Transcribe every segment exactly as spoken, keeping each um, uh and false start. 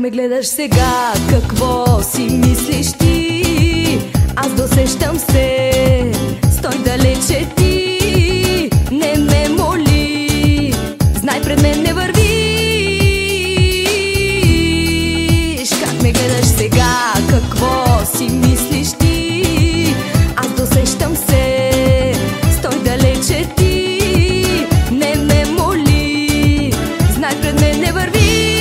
ме гледаш сега, какво си мислиш ти? Аз досещам се, стой далече ти, не ме моли, знай пред мен не вървиш. Как ме гледаш сега, какво си мислиш ти? Аз досещам се, стой далече ти, не ме моли, знай пред мен не вървиш.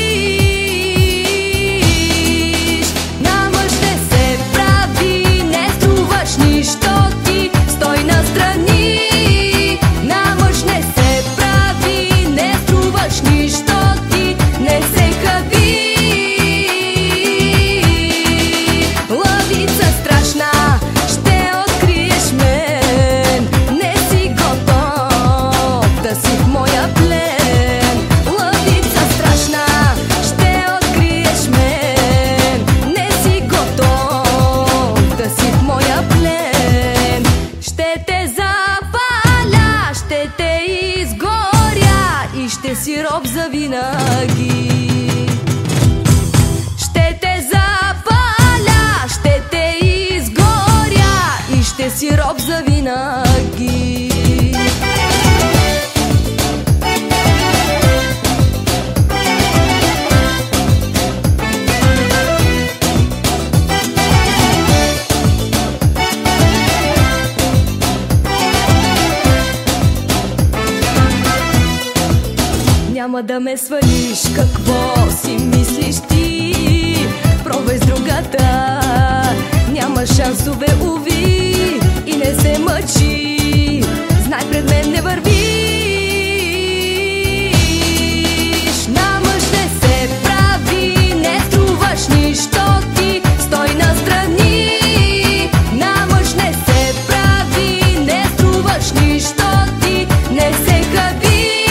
Ще си роб завинаги. Ще те запаля, ще те изгоря и ще си роб завинаги. Няма да ме свалиш, какво си мислиш ти? Пробвай с другата, няма шансове, уви, и не се мъчи, знай пред мен не вървиш. На мъж не се прави, не струваш нищо ти, стой настрани. На мъж не се прави, не струваш нищо ти, не се хаби.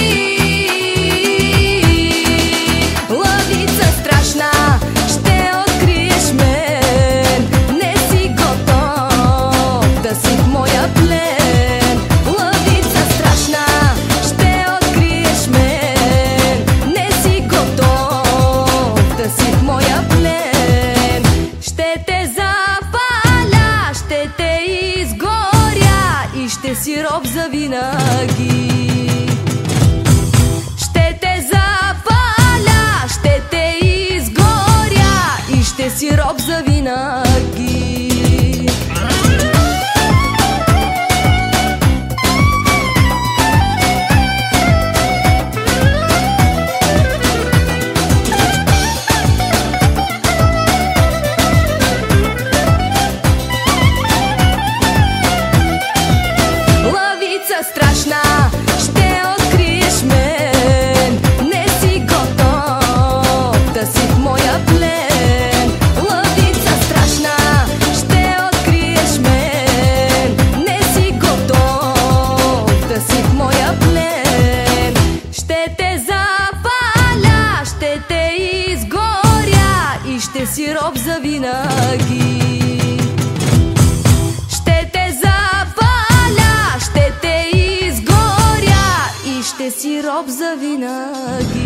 Ще си роб завинаги. Ще те запаля, ще те изгоря и ще си роб завинаги. Страшна, ще откриеш мен, не си готов да си в моя плен. Лъвица страшна, ще откриеш мен, не си готов да си в моя плен. Ще те запаля, ще те изгоря и ще си роб завинаги. Ще си роб завинаги.